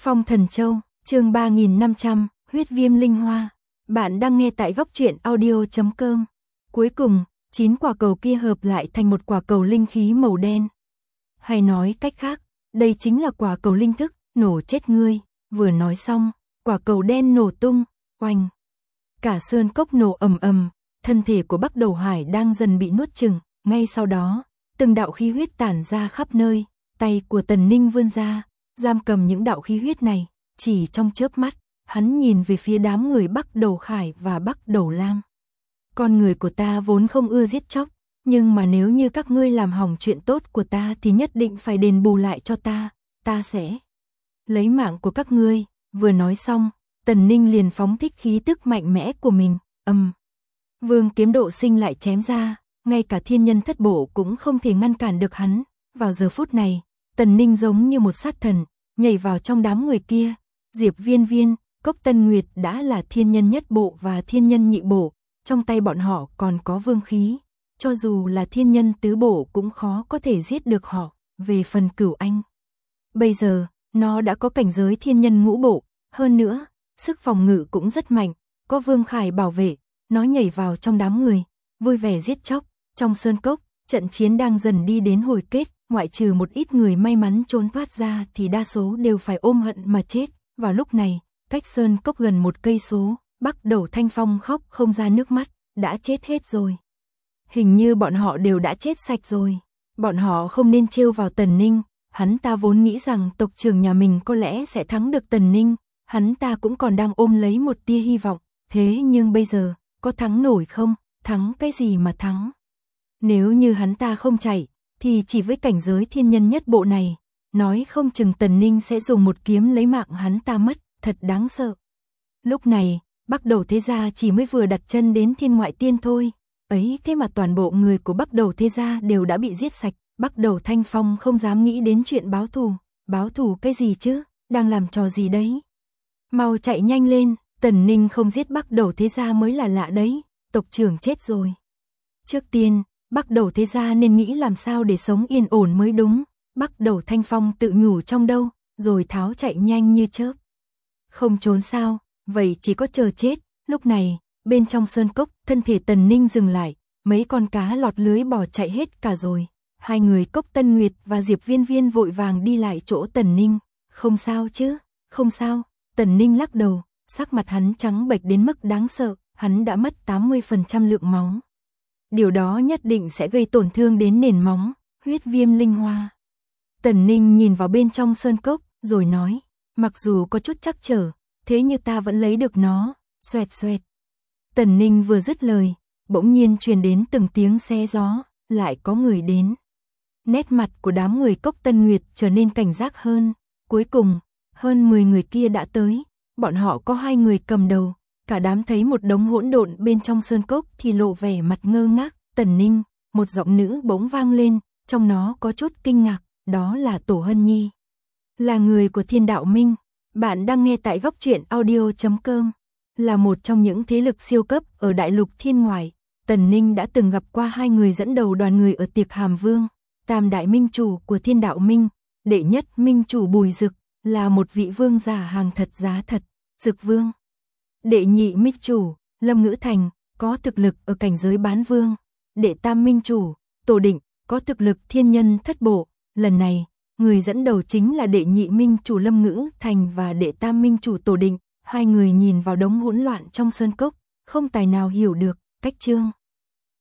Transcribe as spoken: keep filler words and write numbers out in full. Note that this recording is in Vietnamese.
Phong Thần Châu, chương ba nghìn năm trăm, huyết viêm linh hoa. Bạn đang nghe tại góc truyện audio chấm com. Cuối cùng, chín quả cầu kia hợp lại thành một quả cầu linh khí màu đen. Hay nói cách khác, đây chính là quả cầu linh thức, nổ chết ngươi. Vừa nói xong, quả cầu đen nổ tung, oanh. Cả sơn cốc nổ ầm ầm, thân thể của Bắc Đầu Hải đang dần bị nuốt chửng. Ngay sau đó, từng đạo khí huyết tản ra khắp nơi, tay của Tần Ninh vươn ra, giam cầm những đạo khí huyết này. Chỉ trong chớp mắt, hắn nhìn về phía đám người Bắc Đầu Khải và Bắc Đầu Lam. Con người của ta vốn không ưa giết chóc, nhưng mà nếu như các ngươi làm hỏng chuyện tốt của ta thì nhất định phải đền bù lại cho ta, ta sẽ lấy mạng của các ngươi. Vừa nói xong, Tần Ninh liền phóng thích khí tức mạnh mẽ của mình, ầm. Vương kiếm độ sinh lại chém ra, ngay cả thiên nhân thất bộ cũng không thể ngăn cản được hắn. Vào giờ phút này, Tần Ninh giống như một sát thần, nhảy vào trong đám người kia. Diệp Viên Viên, Cốc Tân Nguyệt đã là thiên nhân nhất bộ và thiên nhân nhị bộ, trong tay bọn họ còn có vương khí, cho dù là thiên nhân tứ bộ cũng khó có thể giết được họ. Về phần Cửu Anh, bây giờ, nó đã có cảnh giới thiên nhân ngũ bộ, hơn nữa, sức phòng ngự cũng rất mạnh, có Vương Khải bảo vệ, nó nhảy vào trong đám người, vui vẻ giết chóc. Trong sơn cốc, trận chiến đang dần đi đến hồi kết, ngoại trừ một ít người may mắn trốn thoát ra thì đa số đều phải ôm hận mà chết. Vào lúc này, cách sơn cốc gần một cây số, Bắc Đầu Thanh Phong khóc không ra nước mắt, đã chết hết rồi. Hình như bọn họ đều đã chết sạch rồi. Bọn họ không nên trêu vào Tần Ninh, hắn ta vốn nghĩ rằng tộc trưởng nhà mình có lẽ sẽ thắng được Tần Ninh, hắn ta cũng còn đang ôm lấy một tia hy vọng, thế nhưng bây giờ, có thắng nổi không? Thắng cái gì mà thắng? Nếu như hắn ta không chạy, thì chỉ với cảnh giới thiên nhân nhất bộ này, nói không chừng Tần Ninh sẽ dùng một kiếm lấy mạng hắn ta mất, thật đáng sợ. Lúc này, Bắc Đầu Thế Gia chỉ mới vừa đặt chân đến thiên ngoại tiên thôi, ấy thế mà toàn bộ người của Bắc Đầu Thế Gia đều đã bị giết sạch. Bắc Đầu Thanh Phong không dám nghĩ đến chuyện báo thù. Báo thù cái gì chứ, đang làm trò gì đấy? Mau chạy nhanh lên, Tần Ninh không giết Bắc Đầu Thế Gia mới là lạ đấy, tộc trưởng chết rồi. Trước tiên, Bắc Đầu Thế Gia nên nghĩ làm sao để sống yên ổn mới đúng. Bắc Đầu Thanh Phong tự nhủ trong đâu, rồi tháo chạy nhanh như chớp. Không trốn sao, vậy chỉ có chờ chết. Lúc này, bên trong sơn cốc, thân thể Tần Ninh dừng lại, mấy con cá lọt lưới bỏ chạy hết cả rồi. Hai người Cốc Tân Nguyệt và Diệp Viên Viên vội vàng đi lại chỗ Tần Ninh. Không sao chứ, không sao. Tần Ninh lắc đầu, sắc mặt hắn trắng bệch đến mức đáng sợ, hắn đã mất tám mươi phần trăm lượng máu. Điều đó nhất định sẽ gây tổn thương đến nền móng, huyết viêm linh hoa. Tần Ninh nhìn vào bên trong sơn cốc, rồi nói, mặc dù có chút trắc trở, thế nhưng ta vẫn lấy được nó, xoẹt xoẹt. Tần Ninh vừa dứt lời, bỗng nhiên truyền đến từng tiếng xé gió, lại có người đến. Nét mặt của đám người Cốc Tân Nguyệt trở nên cảnh giác hơn, cuối cùng, hơn mười người kia đã tới, bọn họ có hai người cầm đầu, cả đám thấy một đống hỗn độn bên trong sơn cốc thì lộ vẻ mặt ngơ ngác. Tần Ninh, một giọng nữ bỗng vang lên, trong nó có chút kinh ngạc, đó là Tổ Hân Nhi. Là người của Thiên Đạo Minh, bạn đang nghe tại góc truyện audio chấm com, là một trong những thế lực siêu cấp ở đại lục thiên ngoại. Tần Ninh đã từng gặp qua hai người dẫn đầu đoàn người ở tiệc Hàm Vương, tam đại minh chủ của Thiên Đạo Minh, đệ nhất minh chủ Bùi Dực, là một vị vương giả hàng thật giá thật, Dực Vương. Đệ nhị minh chủ, Lâm Ngữ Thành, có thực lực ở cảnh giới bán vương. Đệ tam minh chủ, Tổ Định, có thực lực thiên nhân thất bộ. Lần này, người dẫn đầu chính là đệ nhị minh chủ Lâm Ngữ Thành và đệ tam minh chủ Tổ Định. Hai người nhìn vào đống hỗn loạn trong sơn cốc, không tài nào hiểu được, cách chương